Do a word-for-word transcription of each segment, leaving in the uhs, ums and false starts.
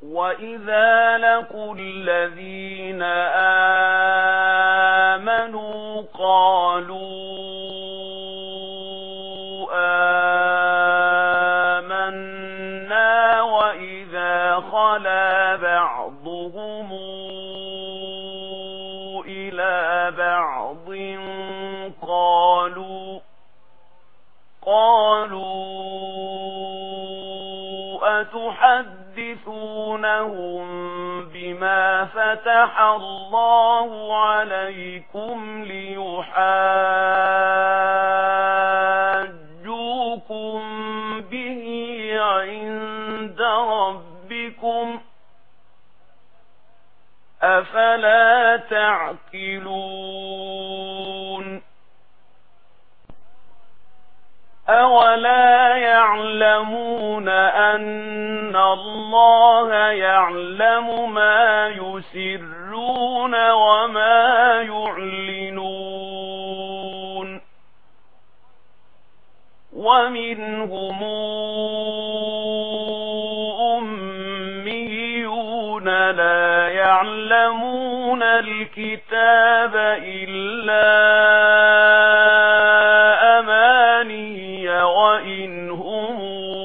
وَإِذَا لَقُوا الَّذِينَ آمَنُوا قَالُوا آمَنَّا وَإِذَا خَلَا بَعْضُهُمْ إِلَى بَعْضٍ قَالُوا قَالُوا أَتُحَدِّثُونَهُم بِمَا فَتَحَ اللَّهُ عَلَيْكُمْ لِيُحَاجُّوكُم بِهِ عِندَ رَبِّكُمْ أَفَلَا تَعْقِلُونَ أَوَلَا يَعْلَمُونَ أَنَّ اللَّهَ يَعْلَمُ مَا يُسِرُّونَ وَمَا يُعْلِنُونَ وَمِنْهُمْ أُمِّيُّونَ لَا يَعْلَمُونَ الْكِتَابَ إِلَّا أَمَانِيَّ وَإِنْ هُمْ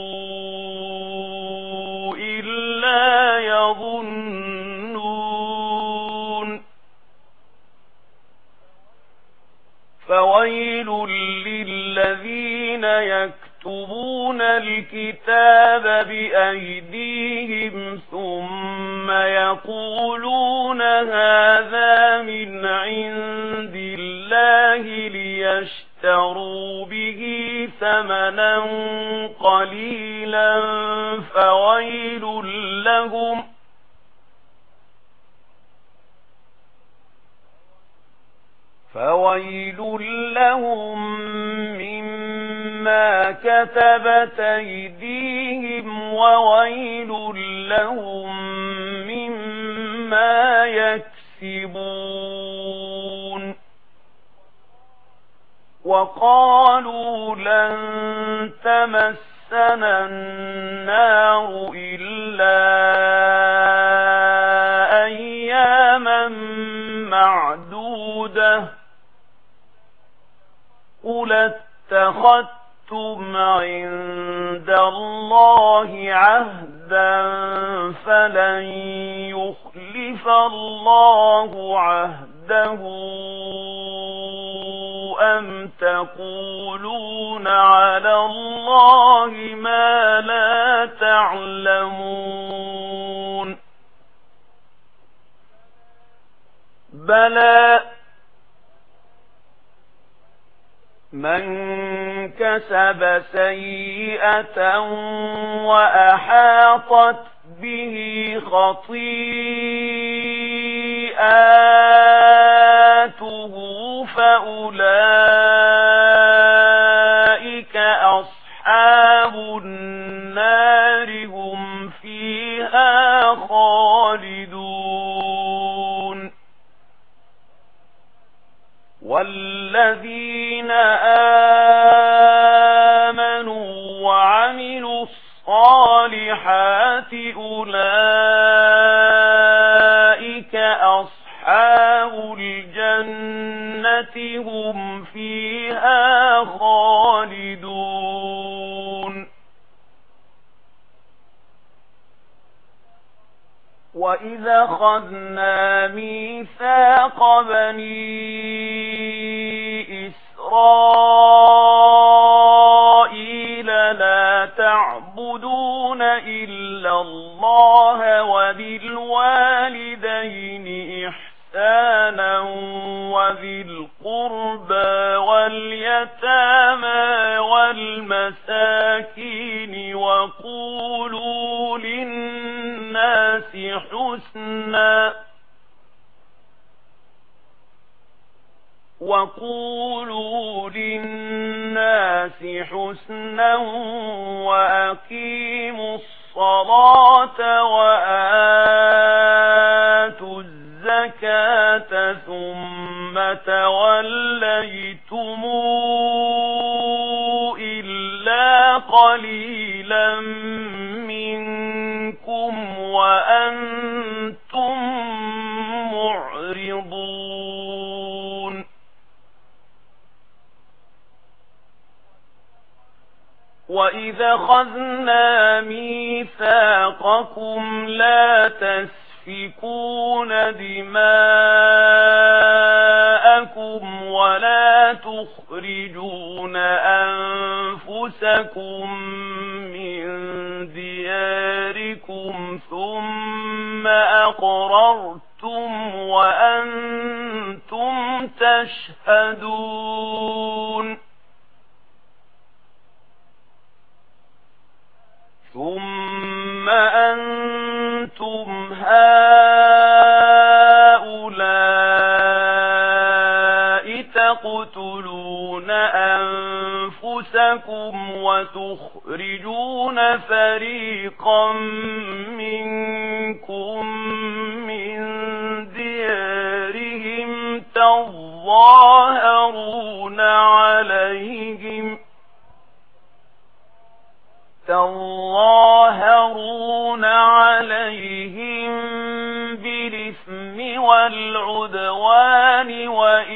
إِلَّا يَظُنُّونَ فَوَيْلٌ لِّلَّذِينَ يَكْتُبُونَ الْكِتَابَ بِأَيْدِيهِمْ ثُمَّ يَقُولُونَ هَذَا مِنْ عِندِ اللَّهِ لِيَشْتَرُوا بِهِ ثَمَنًا قَلِيلًا فَوَيْلٌ لَّهُمْ فَوَيْلٌ لَّهُم مِّمَّا كَتَبَتْ أَيْدِيهِمْ وَوَيْلٌ لَّهُم مِّمَّا يَكْسِبُونَ وَقَالُوا لَن تَمَسَّنَا النَّارُ إِلَّا أَيَّامًا مَّعْدُودَةً قُلِ اتَّخَذْتُمْ عِندَ اللَّهِ عَهْدًا فَلَن يُخْلِفَ اللَّهُ عَهْدَهُ أَمْ تَقُولُونَ عَلَى اللَّهِ مَا لَا تَعْلَمُونَ بَلَى مَنْ كَسَبَ سَيِّئَةً وَأَحَاطَتْ بِهِ خَطِيئَاتُهُ فَأُولَئِكَ أَصْحَابُ النَّارِ هُمْ فِيهَا خَالِدُونَ وَالَّذِينَ آمَنُوا وَعَمِلُوا الصَّالِحَاتِ أُولَئِكَ أَصْحَابُ الْجَنَّةِ هُمْ فِيهَا خَالِدُونَ وَإِذَا أَخَذْنَا مِيثَاقَ بَنِي إِسْرَائِيلَ لَا تَعْبُدُونَ إِلَّا اللَّهَ وَبِالْوَالِدَيْنِ إِحْسَانًا وَذِي الْقُرْبَى وَالْيَتَامَى وَالْمَسَاكِينِ وَقُولُوا لِلنَّاسِ حُسْنًا وَقُولُوا لِلنَّاسِ حُسْنًا وَأَقِيمُوا الصَّلَاةَ وَآتُوا الزَّكَاةَ ثُمَّ تَوَلَّيْتُمْ إِلَّا قَلِيلًا مِنْكُمْ وَأَنْتُمْ وَإِذَا أَخَذْنَا مِيثَاقَكُمْ لَا تَسْفِكُونَ دِمَاءَكُمْ وَلَا تُخْرِجُونَ أَنفُسَكُمْ مِنْ دِيَارِكُمْ ثُمَّ أَقْرَرْتُمْ وَأَنْتُمْ تَشْهَدُونَ ثُمَّ أَنْتُمْ هَؤُلَاءِ تَقْتُلُونَ أَنفُسَكُمْ وَتُخْرِجُونَ فَرِيقًا مِنْكُمْ مِنْ دِيَارِهِمْ تَظَاهَرُونَ عَلَيْهِمْ تظاهرون عليهم بالإثم والعدوان وإن